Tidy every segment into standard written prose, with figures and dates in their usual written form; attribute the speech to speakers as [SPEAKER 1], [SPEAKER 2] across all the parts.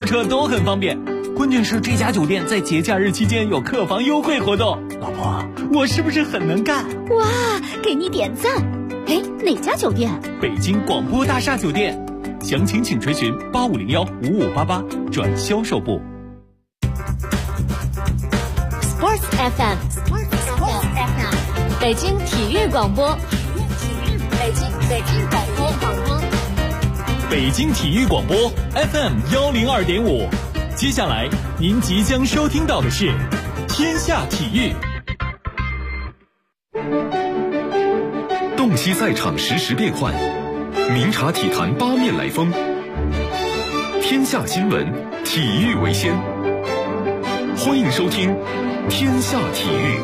[SPEAKER 1] 车都很方便。关键是这家酒店在节假日期间有客房优惠活动。老婆，我是不是很能干？
[SPEAKER 2] 哇，给你点赞。哎，哪家酒店？
[SPEAKER 1] 北京广播大厦酒店。详情请垂询85015588转销售部。
[SPEAKER 2] Sports FM， 北京体育广播，北京广播，
[SPEAKER 1] 北京体育广播 FM102.5。接下来您即将收听到的是天下体育。
[SPEAKER 3] 洞悉赛场实时变幻，明察体坛八面来风。天下新闻，体育为先。欢迎收听天下体育。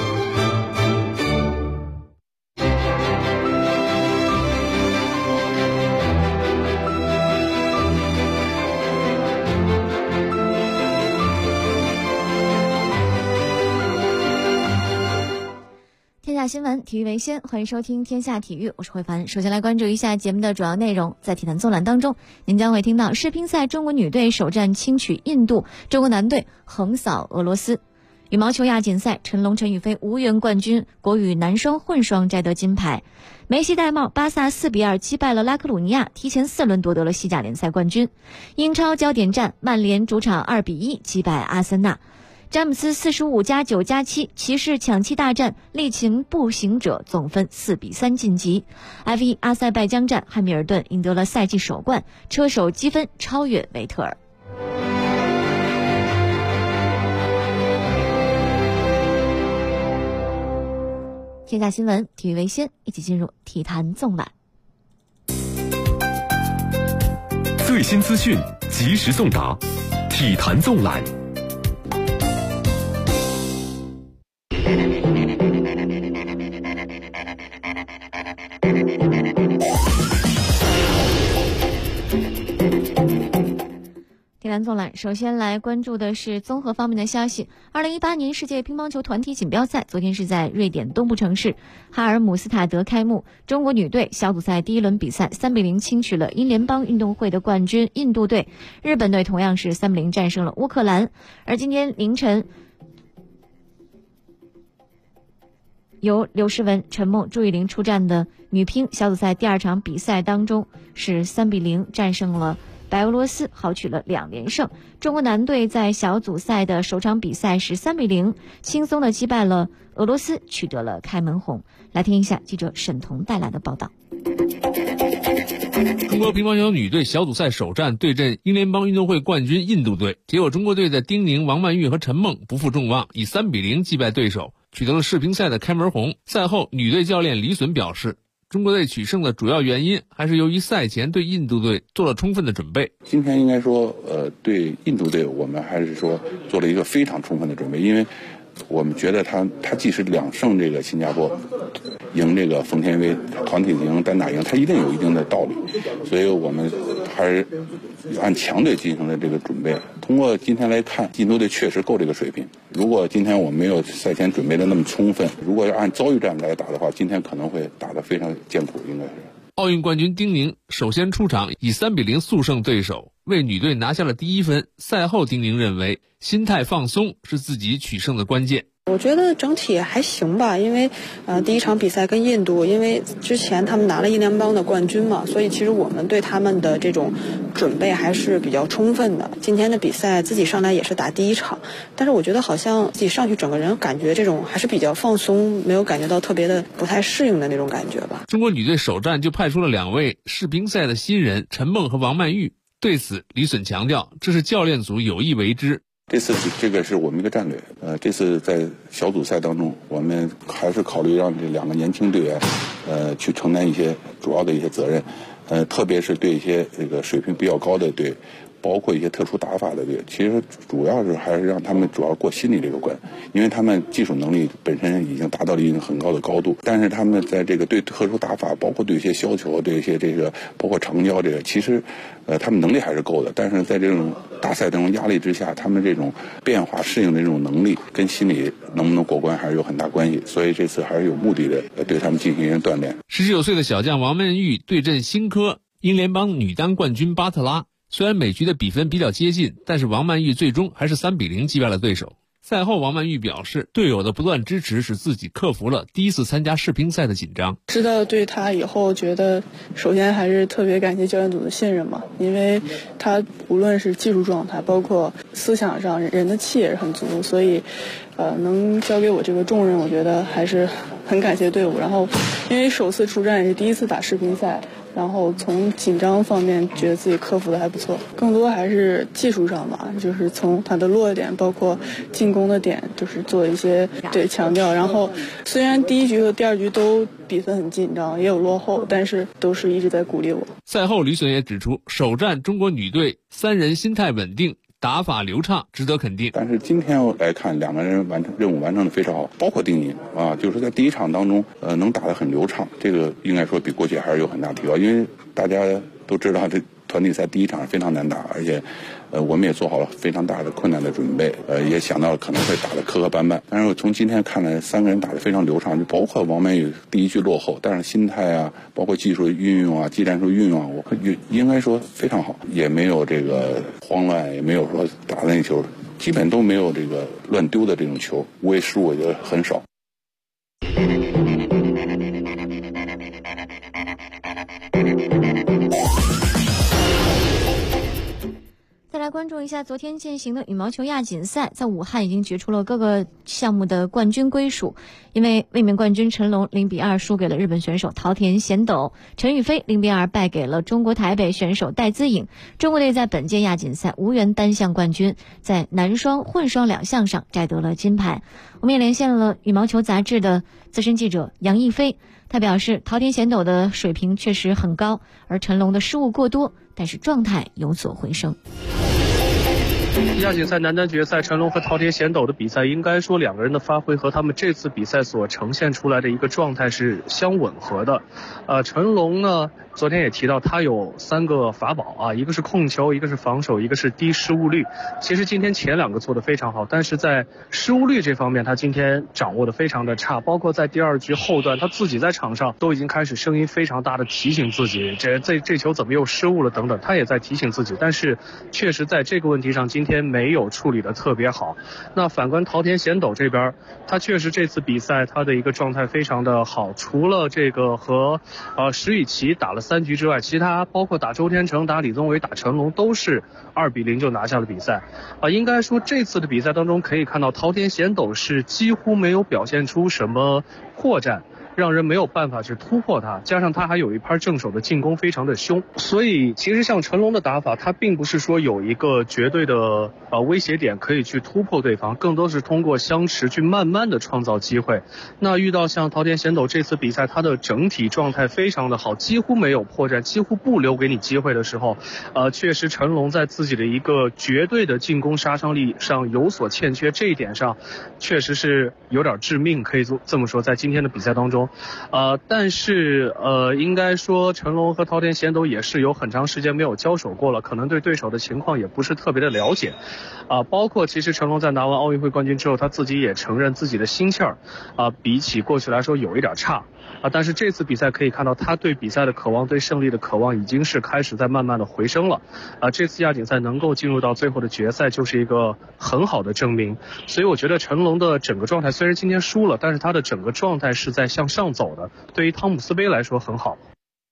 [SPEAKER 2] 天下新闻，体育为先，欢迎收听天下体育，我是慧凡。首先来关注一下节目的主要内容。在体坛纵览当中，您将会听到世乒赛中国女队首战轻取印度，中国男队横扫俄罗斯。羽毛球亚锦赛，陈龙陈雨菲无缘冠军，国羽男双混双摘得金牌。梅西戴帽，巴萨4-2击败了拉科鲁尼亚，提前4轮夺得了西甲联赛冠军。英超焦点战，曼联主场2-1击败阿森纳。詹姆斯45+9+7骑士抢七大战，力擒步行者，总分4-3晋级。F1 阿塞拜疆站，汉密尔顿赢得了赛季首冠，车手积分超越维特尔。天下新闻，体育为先，一起进入体坛纵览。
[SPEAKER 3] 最新资讯，及时送达，体坛纵览。
[SPEAKER 2] 体坛纵览，首先来关注的是综合方面的消息。2018年世界乒乓球团体锦标赛昨天是在瑞典东部城市哈尔姆斯塔德开幕。中国女队小组赛第一轮比赛3-0轻取了英联邦运动会的冠军印度队，日本队同样是3-0战胜了乌克兰。而今天凌晨，由刘诗雯、陈梦、朱雨玲出战的女乒小组赛第二场比赛当中是3-0战胜了白俄罗斯，豪取了2连胜。中国男队在小组赛的首场比赛是3-0轻松的击败了俄罗斯，取得了开门红。来听一下记者沈彤带来的报道。
[SPEAKER 4] 中国乒乓球女队小组赛首战对阵英联邦运动会冠军印度队，结果中国队的丁宁、王曼玉和陈梦不负众望，以3-0击败对手，取得了世乒赛的开门红。赛后，女队教练李隼表示，中国队取胜的主要原因还是由于赛前对印度队做了充分的准备。
[SPEAKER 5] 今天应该说，对印度队我们还是说做了一个非常充分的准备，因为我们觉得他即使2胜这个新加坡，赢这个冯天薇，团体赢、单打赢，他一定有一定的道理，所以我们还是按强队进行了这个准备。通过今天来看，印度队确实够这个水平。如果今天我们没有赛前准备的那么充分，如果要按遭遇战来打的话，今天可能会打得非常艰苦，应该是。
[SPEAKER 4] 奥运冠军丁宁首先出场，以3-0速胜对手，为女队拿下了第1分。赛后，丁宁认为心态放松是自己取胜的关键。
[SPEAKER 6] 我觉得整体还行吧，因为第一场比赛跟印度，因为之前他们拿了英联邦的冠军嘛，所以其实我们对他们的这种准备还是比较充分的。今天的比赛自己上来也是打第一场，但是我觉得好像自己上去整个人感觉这种还是比较放松，没有感觉到特别的不太适应的那种感觉吧。
[SPEAKER 4] 中国女队首战就派出了2位世乒赛的新人陈梦和王曼玉，对此李隼强调，这是教练组有意为之。
[SPEAKER 5] 这次这个是我们一个战略，这次在小组赛当中，我们还是考虑让这2个年轻队员，去承担一些主要的一些责任，特别是对一些这个水平比较高的队，包括一些特殊打法的队，其实主要是还是让他们主要过心理这个关，因为他们技术能力本身已经达到了一定很高的高度，但是他们在这个对特殊打法，包括对一些削球，对一些这个包括长交这个，其实他们能力还是够的，但是在这种大赛这种压力之下，他们这种变化适应的这种能力跟心理能不能过关还是有很大关系，所以这次还是有目的的对他们进行一个锻炼。
[SPEAKER 4] 19岁的小将王曼玉对阵新科英联邦女单冠军巴特拉， 虽然每局的比分比较接近，但是王曼玉最终还是3比0击败了对手。赛后，王曼玉表示，队友的不断支持使自己克服了第一次参加世乒赛的紧张。
[SPEAKER 6] 知道对他以后，觉得首先还是特别感谢教练组的信任嘛，因为他无论是技术状态，包括思想上，人的气也是很足，所以，能交给我这个重任，我觉得还是很感谢队伍。然后，因为首次出战也是第一次打世乒赛。然后从紧张方面觉得自己克服的还不错，更多还是技术上吧，就是从他的落点包括进攻的点，就是做一些强调。然后虽然第一局和第二局都比分很紧张，也有落后，但是都是一直在鼓励我。
[SPEAKER 4] 赛后吕隼也指出，首战中国女队3人心态稳定，打法流畅，值得肯定。
[SPEAKER 5] 但是今天来看，2个人任务完成的非常好，包括丁宁啊，就是在第一场当中，能打得很流畅，这个应该说比过去还是有很大提高。因为大家都知道，这团体赛第一场非常难打，而且，我们也做好了非常大的困难的准备，也想到了可能会打得磕磕绊绊。但是从今天看来，3个人打得非常流畅，就包括王曼玉第一局落后，但是心态啊，包括技术运用啊、技战术运用啊，我应该说非常好，也没有这个慌乱，也没有说打那球，基本都没有这个乱丢的这种球，无谓失误我觉得很少。
[SPEAKER 2] 再来关注一下昨天进行的羽毛球亚锦赛，在武汉已经决出了各个项目的冠军归属。因为卫冕冠军陈龙0比2输给了日本选手桃田贤斗，陈雨菲0比2败给了中国台北选手戴资颖。中国队在本届亚锦赛无缘单项冠军，在男双、混双2项上摘得了金牌。我们也连线了羽毛球杂志的资深记者杨逸飞，他表示桃田贤斗的水平确实很高，而陈龙的失误过多，但是状态有所回升。
[SPEAKER 7] 亚锦赛男单决赛，陈龙和桃田贤斗的比赛，应该说2个人的发挥和他们这次比赛所呈现出来的一个状态是相吻合的。陈龙呢，昨天也提到他有3个法宝啊，一个是控球，一个是防守，一个是低失误率。其实今天前2个做得非常好，但是在失误率这方面他今天掌握得非常的差，包括在第2局后段他自己在场上都已经开始声音非常大的提醒自己，这球怎么又失误了等等，他也在提醒自己，但是确实在这个问题上今天没有处理得特别好。那反观桃田贤斗这边，他确实这次比赛他的一个状态非常的好，除了这个和石宇奇打了3局之外，其他包括打周天成、打李宗伟、打陈龙都是2比0就拿下了比赛。应该说这次的比赛当中可以看到桃田贤斗是几乎没有表现出什么破绽，让人没有办法去突破他，加上他还有一拍正手的进攻非常的凶，所以其实像陈龙的打法，他并不是说有一个绝对的威胁点可以去突破对方，更多是通过相持去慢慢的创造机会。那遇到像桃田贤斗这次比赛，他的整体状态非常的好，几乎没有破绽，几乎不留给你机会的时候，确实陈龙在自己的一个绝对的进攻杀伤力上有所欠缺，这一点上确实是有点致命，可以这么说，在今天的比赛当中。但是应该说陈龙和桃田贤斗也是有很长时间没有交手过了，可能对对手的情况也不是特别的了解。包括其实陈龙在拿完奥运会冠军之后，他自己也承认自己的心气儿比起过去来说有一点差。但是这次比赛可以看到他对比赛的渴望，对胜利的渴望已经是开始在慢慢的回升了。这次亚锦赛能够进入到最后的决赛就是一个很好的证明。所以我觉得陈龙的整个状态虽然今天输了，但是他的整个状态是在向上走的，对于汤姆斯杯来说很好。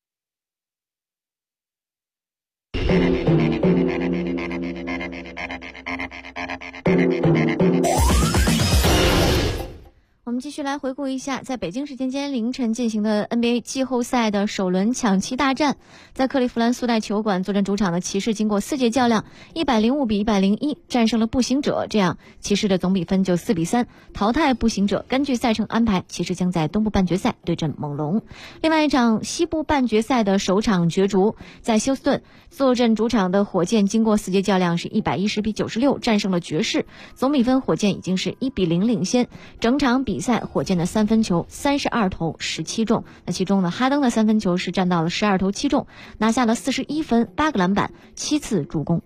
[SPEAKER 2] 我们继续来回顾一下，在北京时间今天凌晨进行的 NBA 季后赛的首轮抢七大战，在克利夫兰苏戴球馆作战主场的骑士经过4节较量，105比101战胜了步行者，这样骑士的总比分就4比3淘汰步行者。根据赛程安排，骑士将在东部半决赛对阵猛龙。另外一场西部半决赛的首场角逐，在休斯顿坐镇主场的火箭经过4节较量是110比96战胜了爵士，总比分火箭已经是1比0领先。整场比赛火箭的3分球32投17中，那其中呢哈登的3分球是占到了12投7中，拿下了41分8个篮板7次助攻。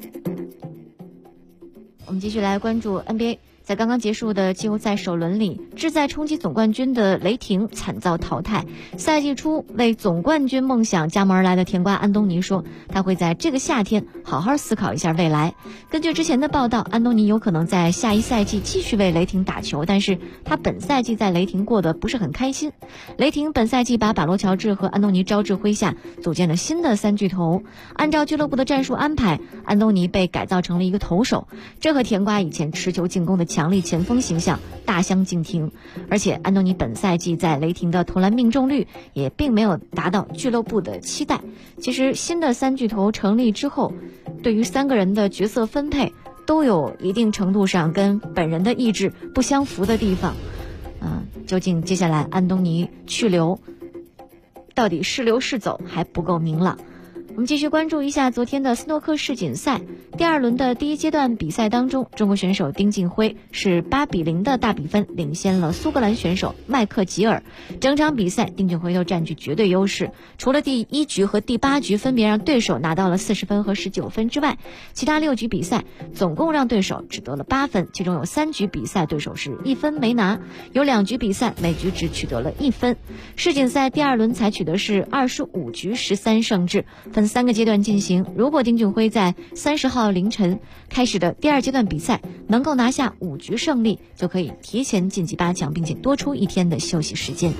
[SPEAKER 2] 我们继续来关注 NBA。在刚刚结束的季后赛首轮里， 志在冲击总冠军的雷霆惨遭淘汰。赛季初为总冠军梦想加盟而来的甜瓜安东尼说，他会在这个夏天好好思考一下未来。根据之前的报道，安东尼有可能在下一赛季继续为雷霆打球，但是他本赛季在雷霆过得不是很开心。雷霆本赛季把保罗乔治和安东尼招至麾下，组建了新的三巨头。按照俱乐部的战术安排，安东尼被改造成了一个投手，这和甜瓜以前持球进攻的强力前锋形象大相径庭。而且安东尼本赛季在雷霆的投篮命中率也并没有达到俱乐部的期待。其实新的三巨头成立之后，对于三个人的角色分配都有一定程度上跟本人的意志不相符的地方。究竟接下来安东尼去留到底是留是走还不够明朗。我们继续关注一下昨天的斯诺克世锦赛第2轮的第一阶段比赛当中，中国选手丁俊晖是8-0的大比分领先了苏格兰选手麦克吉尔。整场比赛丁俊晖都占据绝对优势，除了第1局和第8局分别让对手拿到了40分和19分之外，其他6局比赛总共让对手只得了8分，其中有3局比赛对手是1分没拿，有2局比赛每局只取得了1分。世锦赛第2轮采取的是25局13胜制，分3个阶段进行。如果丁俊晖在30号凌晨开始的第2阶段比赛能够拿下5局胜利，就可以提前晋级8强，并且多出1天的休息时间。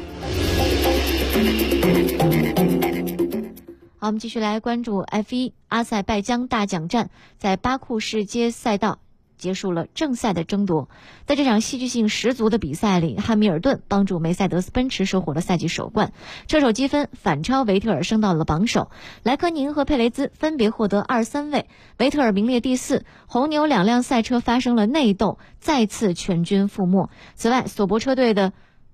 [SPEAKER 2] 好，我们继续来关注 F1 阿塞拜疆大奖战，在巴库世街赛道结束了正赛的争夺。在这场戏剧性十足的比赛里，汉密尔顿帮助梅赛德斯奔驰收获了赛季首冠，车手积分反超维特尔升到了榜首，莱科宁和佩雷兹分别获得2、3位，维特尔名列第4。红牛2辆赛车发生了内斗，再次全军覆没。此外，索伯车队的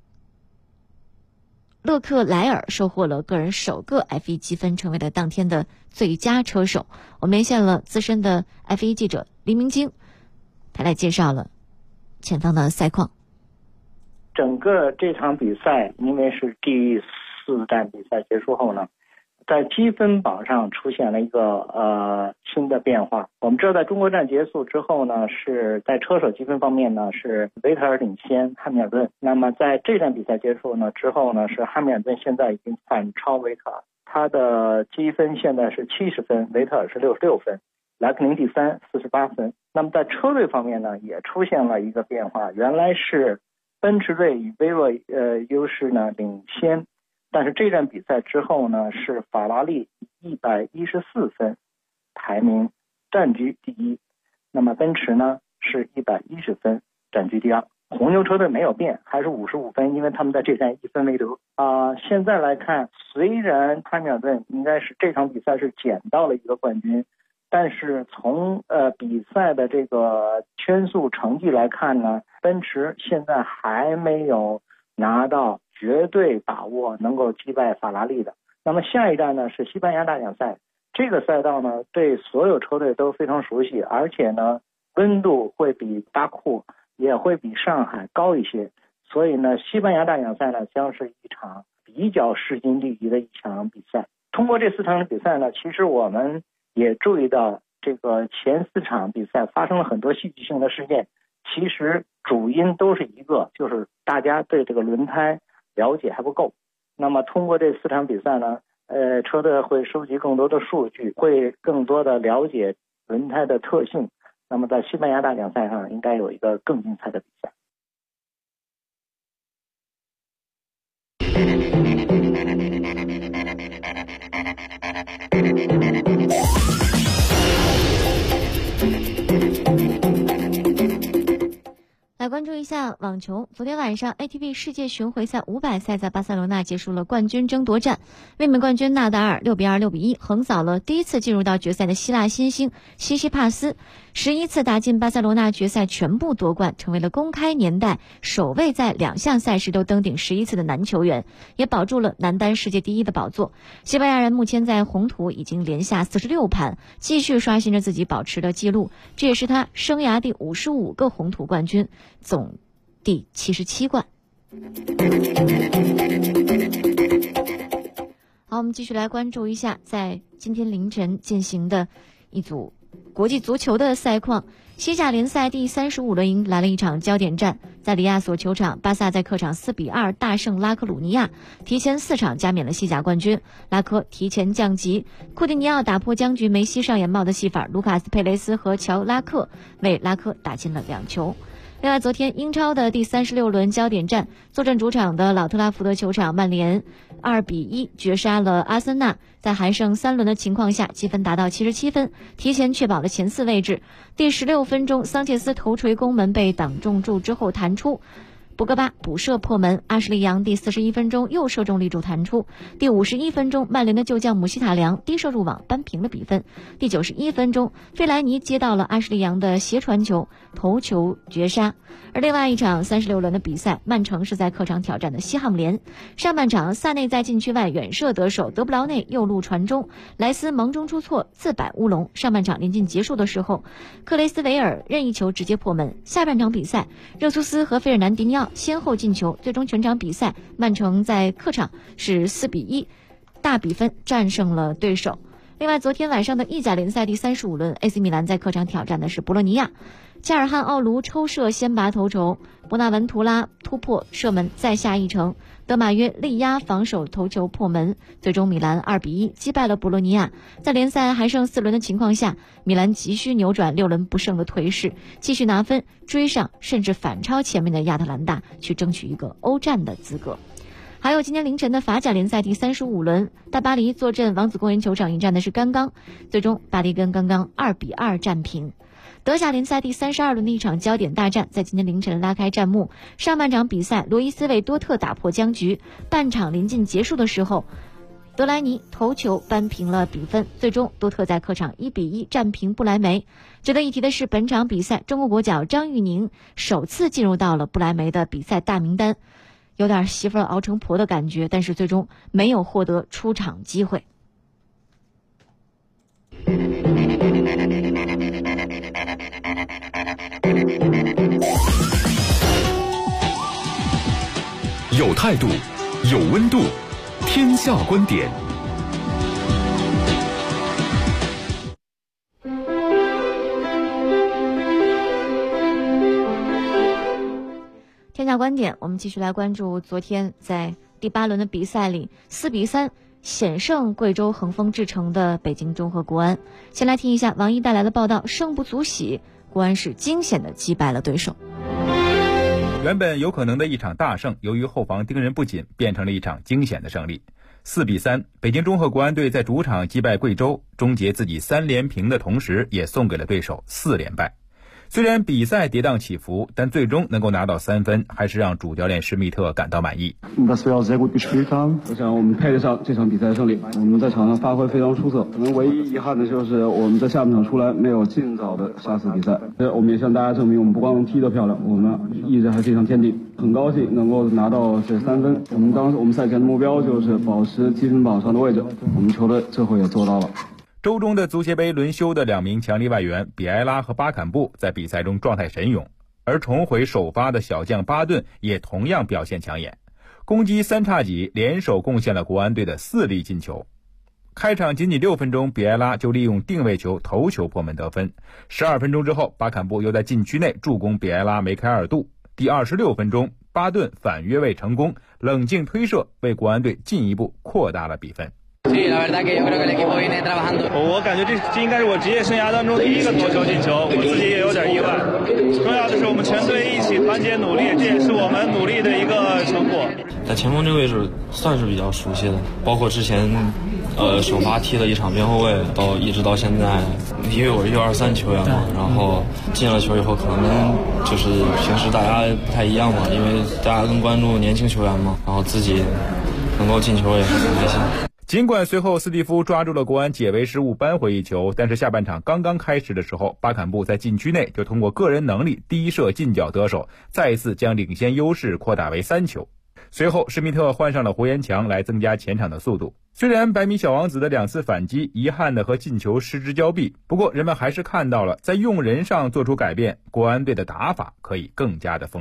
[SPEAKER 2] 勒克莱尔收获了个人首个 F1 积分，成为了当天的最佳车手。我们连线了资深的 F1 记者黎明京，他来介绍了前方的赛况。
[SPEAKER 8] 整个这场比赛因为是第4站比赛结束后呢，在积分榜上出现了一个新的变化。我们知道在中国站结束之后呢，是在车手积分方面呢是维特尔领先汉密尔顿，那么在这站比赛结束呢之后呢，是汉密尔顿现在已经反超维特尔，他的积分现在是70分，维特尔是66分，莱克宁第3 48分。那么在车队方面呢，也出现了一个变化，原来是奔驰队以微弱优势呢领先，但是这站比赛之后呢，是法拉利114分排名占据第1，那么奔驰呢是110分占据第2。红牛车队没有变，还是55分，因为他们在这站1分没得。现在来看，虽然汉密尔顿应该是这场比赛是捡到了一个冠军，但是从比赛的这个圈速成绩来看呢，奔驰现在还没有拿到绝对把握能够击败法拉利的。那么下一站呢是西班牙大奖赛，这个赛道呢对所有车队都非常熟悉，而且呢温度会比巴库也会比上海高一些，所以呢西班牙大奖赛呢将是一场比较势均力敌的一场比赛。通过这4场比赛呢，其实我们也注意到这个前4场比赛发生了很多戏剧性的事件，其实主因都是一个，就是大家对这个轮胎了解还不够。那么通过这4场比赛呢，车队会收集更多的数据，会更多的了解轮胎的特性，那么在西班牙大奖赛上应该有一个更精彩的比赛。
[SPEAKER 2] 来关注一下网球。昨天晚上 ATP 世界巡回赛500赛在巴塞罗那结束了冠军争夺战，卫冕冠军纳达尔6-2、6-1横扫了第一次进入到决赛的希腊新星西西帕斯，11次打进巴塞罗那决赛全部夺冠，成为了公开年代首位在2项赛事都登顶11次的男球员，也保住了男单世界第1的宝座。西班牙人目前在红土已经连下46盘，继续刷新着自己保持的记录，这也是他生涯第55个红土冠军，总第77冠。好，我们继续来关注一下在今天凌晨进行的一组国际足球的赛况，西甲联赛第35轮迎来了一场焦点战，在里亚索球场，巴萨在客场4-2大胜拉科鲁尼亚，提前4场加冕了西甲冠军。拉科提前降级，库蒂尼奥打破僵局梅西上演帽的戏法，卢卡斯佩雷斯和乔拉克为拉科打进了2球。另外，昨天英超的第36轮焦点战，坐镇主场的老特拉福德球场，曼联2-1绝杀了阿森纳，在还剩3轮的情况下，积分达到77分，提前确保了前4位置。第16分钟，桑切斯头锤攻门被挡中柱之后弹出，博格巴补射破门，阿什利杨第41分钟又射中立柱弹出。第51分钟，曼联的旧将姆希塔良低射入网扳平了比分。第91分钟，费莱尼接到了阿什利杨的斜传球，头球绝杀。而另外一场36轮的比赛，曼城是在客场挑战的西汉姆联。上半场，萨内在禁区外远射得手，德布劳内右路传中，莱斯蒙中出错，自摆乌龙。上半场临近结束的时候，克雷斯维尔任意球直接破门。下半场比赛，热苏斯和费尔南迪尼奥先后进球，最终全场比赛曼城在客场是4-1大比分战胜了对手。另外，昨天晚上的意甲联赛第35轮 AC 米兰在客场挑战的是博洛尼亚，加尔汉奥卢抽射先拔头筹，博纳文图拉突破射门再下一城，德马约力压防守头球破门，最终米兰2-1击败了博洛尼亚。在联赛还剩4轮的情况下，米兰急需扭转6轮不胜的颓势，继续拿分追上甚至反超前面的亚特兰大，去争取一个欧战的资格。还有今天凌晨的法甲联赛第35轮，大巴黎坐镇王子公园球场迎战的是甘刚，最终巴黎跟甘刚2-2战平。德甲联赛第32轮的一场焦点大战在今天凌晨拉开战幕。上半场比赛，罗伊斯为多特打破僵局，半场临近结束的时候，德莱尼头球扳平了比分，最终多特在客场1-1战平不来梅。值得一提的是，本场比赛中国国脚张玉宁首次进入到了不来梅的比赛大名单，有点媳妇熬成婆的感觉，但是最终没有获得出场机会。
[SPEAKER 3] 有态度，有温度，天下观点。
[SPEAKER 2] 天下观点，我们继续来关注昨天在第8轮的比赛里4-3险胜贵州恒丰智诚的北京中赫国安。先来听一下王毅带来的报道，胜不足喜，国安是惊险地击败了对手。
[SPEAKER 9] 原本有可能的一场大胜，由于后防盯人不紧，变成了一场惊险的胜利。4-3，北京中赫国安队在主场击败贵州，终结自己3连平的同时，也送给了对手4连败。虽然比赛跌宕起伏，但最终能够拿到3分，还是让主教练施密特感到满意。
[SPEAKER 10] 我想我们配得上这场比赛胜利，我们在场上发挥非常出色，可能唯一遗憾的就是我们在下半场出来没有尽早的杀死比赛。我们也向大家证明，我们不光能踢得漂亮，我们意志还非常坚定。很高兴能够拿到这3分，我们赛前的目标就是保持积分榜上的位置，我们球队最后也做到了。
[SPEAKER 9] 周中的足协杯轮休的2名强力外援比埃拉和巴坎布在比赛中状态神勇，而重回首发的小将巴顿也同样表现抢眼，攻击3叉戟联手贡献了国安队的4粒进球。开场仅仅6分钟，比埃拉就利用定位球头球破门得分。12分钟之后，巴坎布又在禁区内助攻比埃拉梅开2度。第26分钟，巴顿反越位成功，冷静推射为国安队进一步扩大了比分。
[SPEAKER 11] 我感觉这应该是我职业生涯当中第一个头球进球，我自己也有点意外。重要的是我们全队一起团结努力，这也是我们努力的一个成果。
[SPEAKER 12] 在前锋这个位置算是比较熟悉的，包括之前首发踢了一场边后卫，一直到现在，因为我是U23球员嘛，然后进了球以后，可能就是平时大家不太一样嘛，因为大家更关注年轻球员嘛，然后自己能够进球也是很开心。
[SPEAKER 9] 尽管随后斯蒂夫抓住了国安解围失误扳回一球，但是下半场刚刚开始的时候，巴坎布在禁区内就通过个人能力低射近角得手，再次将领先优势扩大为3球。随后施密特换上了胡延强来增加前场的速度。虽然百米小王子的2次反击遗憾的和进球失之交臂，不过人们还是看到了在用人上做出改变，国安队的打法可以更加的丰富。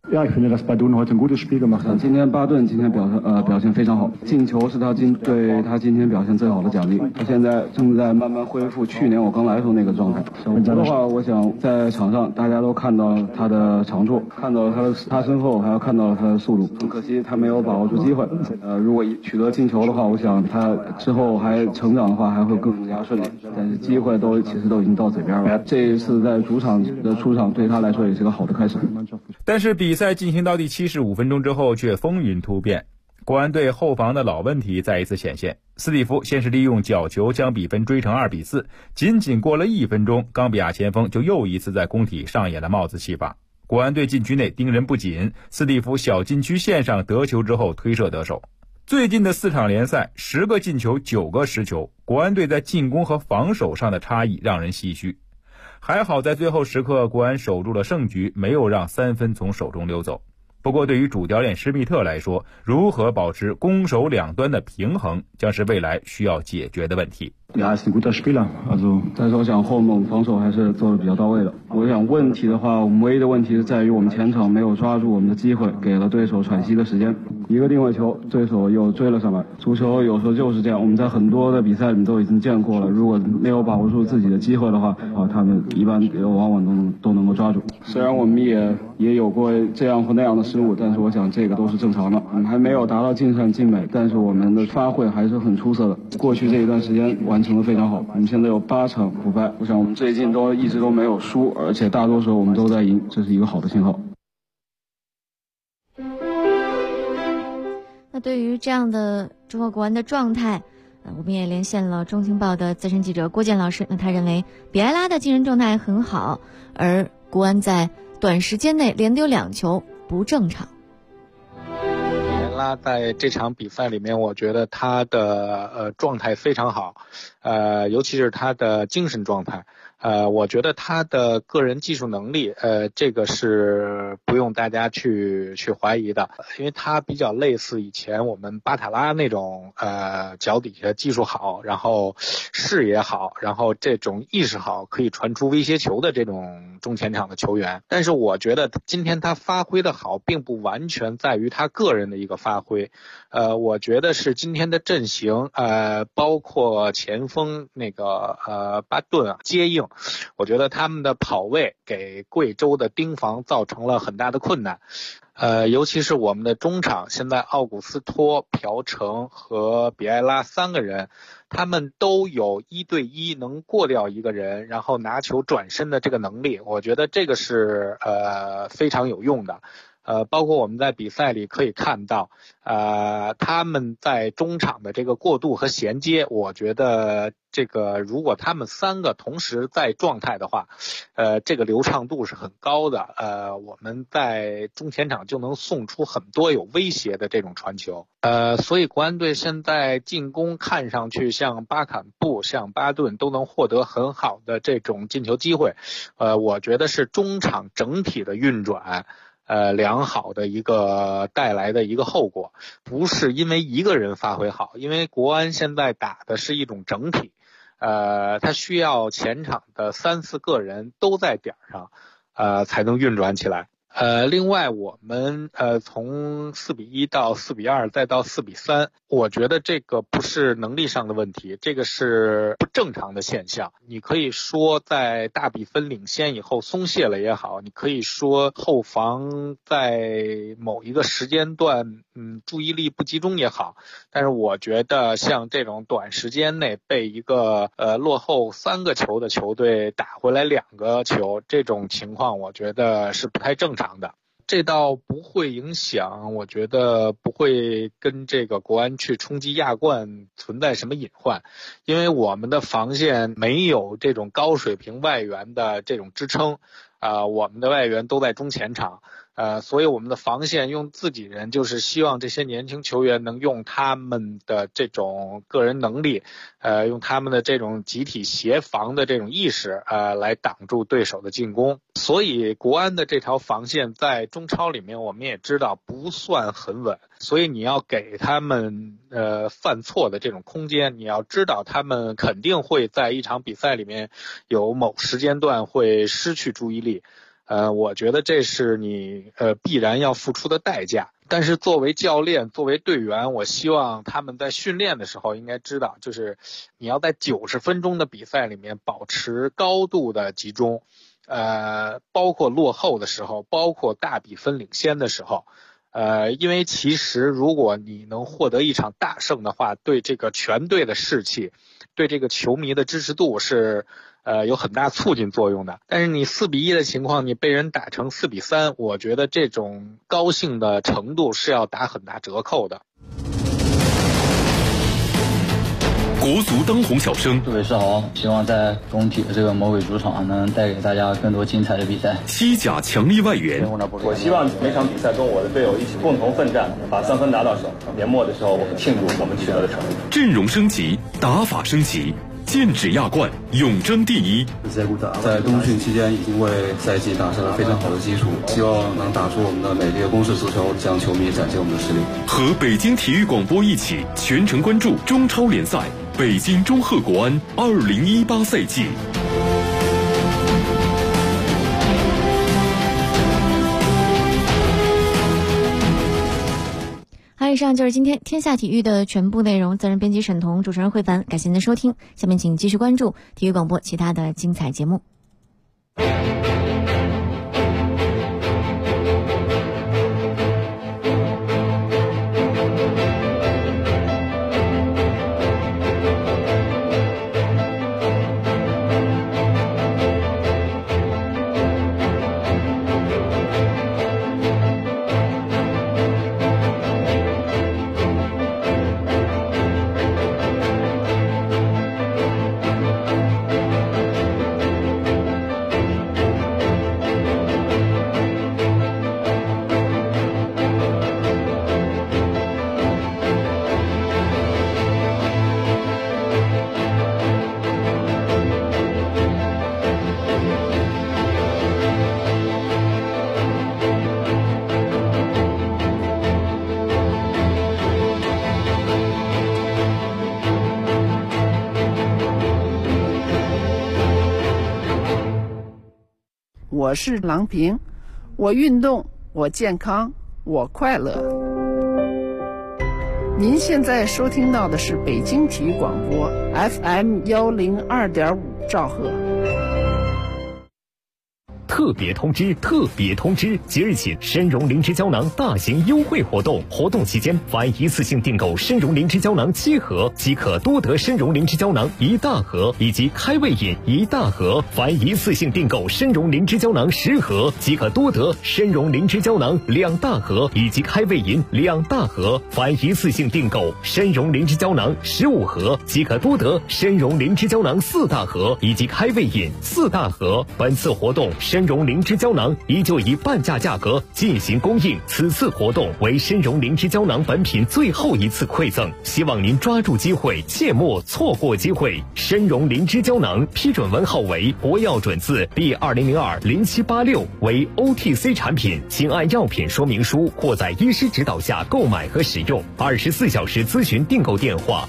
[SPEAKER 10] Ja, ich finde, dass Badun heute ein gutes Spiel gemacht hat. 今天巴顿表现非常好，进球是对他今天表现最好的奖励。他现在正在慢慢恢复去年我刚来的时候那个状态。小胡的话，我想在场上大家都看到了他的长处，看到了他身后，还要看到了他的速度。很可惜他没有把握住机会。如果取得进球的话，我想他之后还成长的话还会更加顺利。但是机会其实都已经到嘴边了。这一次在主场的出场对他来说也是个好的开始。
[SPEAKER 9] 但是比赛进行到第75分钟之后却风云突变，国安队后防的老问题再一次显现。斯蒂夫先是利用角球将比分追成2-4，仅过了1分钟，冈比亚前锋就又一次在工体上演了帽子戏法。国安队禁区内盯人不紧，斯蒂夫小禁区线上得球之后推射得手。最近的4场联赛10个进球9个失球，国安队在进攻和防守上的差异让人唏嘘。还好在最后时刻国安守住了胜局，没有让3分从手中溜走。不过对于主教练施密特来说，如何保持攻守两端的平衡将是未来需要解决的问题。
[SPEAKER 10] Ja, ist ein guter Spieler. Also, 但是我想后面我们防守还是做得比较到位的。我想问题的话，我们唯一的问题是在于我们前场没有抓住我们的机会，给了对手喘息的时间。一个定位球，对手又追了上来。足球有时候就是这样，我们在很多的比赛里面都已经见过了。如果没有把握住自己的机会的话，他们一般往往都能够抓住。虽然我们也有过这样或那样的失误，但是我想这个都是正常的。我们还没有达到尽善尽美，但是我们的发挥还是很出色的。过去这一段时间完成得非常好，我们现在有8场不败，我想我们最近一直都没有输，而且大多数我们都在赢，这是一个好的信号。
[SPEAKER 2] 那对于这样的中国国安的状态，我们也连线了中青报的资深记者郭健老师。那他认为比埃拉的精神状态很好，而国安在短时间内连丢2球不正常。
[SPEAKER 13] 拉在这场比赛里面，我觉得他的状态非常好，尤其是他的精神状态。我觉得他的个人技术能力，这个是不用大家去怀疑的，因为他比较类似以前我们巴塔拉那种，脚底下技术好，然后视野好，然后这种意识好，可以传出威胁球的这种中前场的球员。但是我觉得今天他发挥的好，并不完全在于他个人的一个发挥，我觉得是今天的阵型，包括前锋那个巴顿接应。我觉得他们的跑位给贵州的盯防造成了很大的困难，尤其是我们的中场，现在奥古斯托、朴成和比埃拉3个人，他们都有1对1能过掉一个人，然后拿球转身的这个能力，我觉得这个是非常有用的。包括我们在比赛里可以看到，他们在中场的这个过渡和衔接，我觉得这个如果他们3个同时在状态的话，这个流畅度是很高的。我们在中前场就能送出很多有威胁的这种传球。所以国安队现在进攻看上去像巴坎布、像巴顿都能获得很好的这种进球机会。我觉得是中场整体的运转。良好的一个带来的一个后果，不是因为一个人发挥好，因为国安现在打的是一种整体，他需要前场的3、4个人都在点上，才能运转起来。另外我们从4-1到4-2再到4-3，我觉得这个不是能力上的问题，这个是不正常的现象。你可以说在大比分领先以后松懈了也好，你可以说后防在某一个时间段注意力不集中也好，但是我觉得像这种短时间内被一个落后3个球的球队打回来2个球，这种情况我觉得是不太正常的。这倒不会影响，我觉得不会跟这个国安去冲击亚冠存在什么隐患，因为我们的防线没有这种高水平外援的这种支撑，我们的外援都在中前场，所以我们的防线用自己人，就是希望这些年轻球员能用他们的这种个人能力，用他们的这种集体协防的这种意识，来挡住对手的进攻。所以国安的这条防线在中超里面我们也知道不算很稳，所以你要给他们犯错的这种空间，你要知道他们肯定会在一场比赛里面有某时间段会失去注意力。 我觉得这是你必然要付出的代价。但是作为教练，作为队员，我希望他们在训练的时候应该知道，就是你要在90分钟的比赛里面保持高度的集中，包括落后的时候，包括大比分领先的时候，因为其实如果你能获得一场大胜的话，对这个全队的士气，对这个球迷的支持度是有很大促进作用的。但是你4-1的情况，你被人打成4-3，我觉得这种高兴的程度是要打很大折扣的。
[SPEAKER 3] 国足当红小生，
[SPEAKER 14] 各位是好，希望在工体的这个魔鬼主场能带给大家更多精彩的比赛。
[SPEAKER 3] 西甲强力外援，
[SPEAKER 15] 我希望每场比赛跟我的队友一起共同奋战，把3分拿到手。年末的时候，我们庆祝我们取得的成绩。
[SPEAKER 3] 阵容升级，打法升级，剑指亚冠，永争第一。
[SPEAKER 10] 在冬训期间已经为赛季打下了非常好的基础，希望能打出我们的美丽的攻势足球，向球迷展现我们的实力。
[SPEAKER 3] 和北京体育广播一起全程关注中超联赛北京中赫国安2018赛季。
[SPEAKER 2] 好，以上就是今天天下体育的全部内容。责任编辑沈彤，主持人慧凡，感谢您的收听。下面请继续关注体育广播其他的精彩节目。
[SPEAKER 16] 我是郎平，我运动，我健康，我快乐。您现在收听到的是北京体育广播 FM102.5兆赫。
[SPEAKER 17] 特别通知！特别通知！即日起，参茸灵芝胶囊大型优惠活动，活动期间，凡一次性订购参茸灵芝胶囊7盒，即可多得参茸灵芝胶囊1大盒以及开胃饮1大盒；凡一次性订购参茸灵芝胶囊10盒，即可多得参茸灵芝胶囊2大盒以及开胃饮2大盒；凡一次性订购参茸灵芝胶囊15盒，即可多得参茸灵芝胶囊4大盒以及开胃饮4大盒。本次活动参茸灵芝胶囊依旧以半价价格进行供应，此次活动为参茸灵芝胶囊本品最后一次馈赠，希望您抓住机会，切莫错过机会。参茸灵芝胶囊批准文号为国药准字第20020786，为 OTC 产品，请按药品说明书或在医师指导下购买和使用。24小时咨询订购电话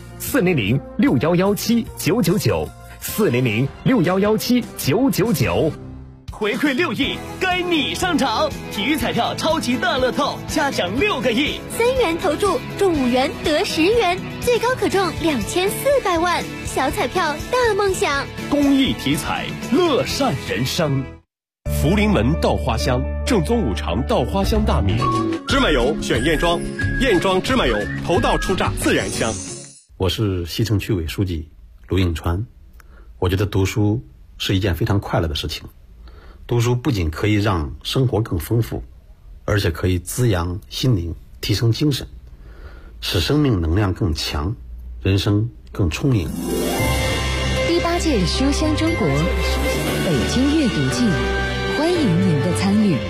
[SPEAKER 17] ：400-6117-999，400-6117-999。
[SPEAKER 18] 回馈6亿，该你上场！体育彩票超级大乐透，加奖6个亿
[SPEAKER 19] ，3元投注中5元得10元，最高可中2400万，小彩票大梦想。
[SPEAKER 18] 公益体彩，乐善人生。
[SPEAKER 20] 福临门稻花香，正宗5常稻花香大米，芝麻油选燕庄，燕庄芝麻油头道出榨自然香。
[SPEAKER 21] 我是西城区委书记卢应川，我觉得读书是一件非常快乐的事情。读书不仅可以让生活更丰富，而且可以滋养心灵，提升精神，使生命能量更强，人生更充盈。
[SPEAKER 22] 第8届书香中国北京阅读季，欢迎您的参与。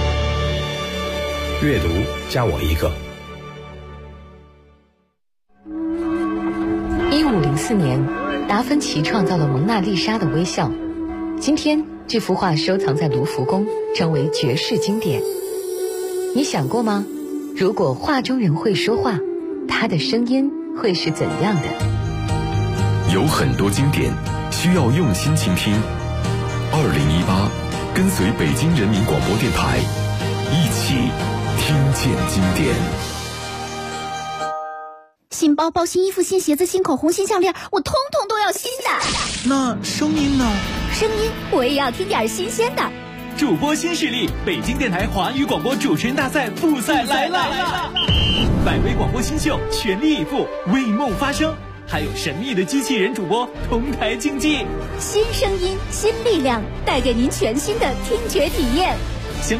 [SPEAKER 21] 阅读加我一个。
[SPEAKER 22] 1504年，达芬奇创造了蒙娜丽莎的微笑。今天这幅画收藏在卢浮宫，成为绝世经典。你想过吗？如果画中人会说话，他的声音会是怎样的？
[SPEAKER 3] 有很多经典需要用心倾听。2018 跟随北京人民广播电台，一起听见经典。
[SPEAKER 1] 新包包、新衣服、新鞋子、新口红、新项链，我通通都要新的。
[SPEAKER 6] 那声音呢？
[SPEAKER 1] 声音我也要听点新鲜的。
[SPEAKER 6] 主播新势力，北京电台华语广播主持人大赛复赛来了！100位广播新秀全力以赴，为梦发声，还有神秘的机器人主播同台竞技。
[SPEAKER 1] 新声音，新力量，带给您全新的听觉体验。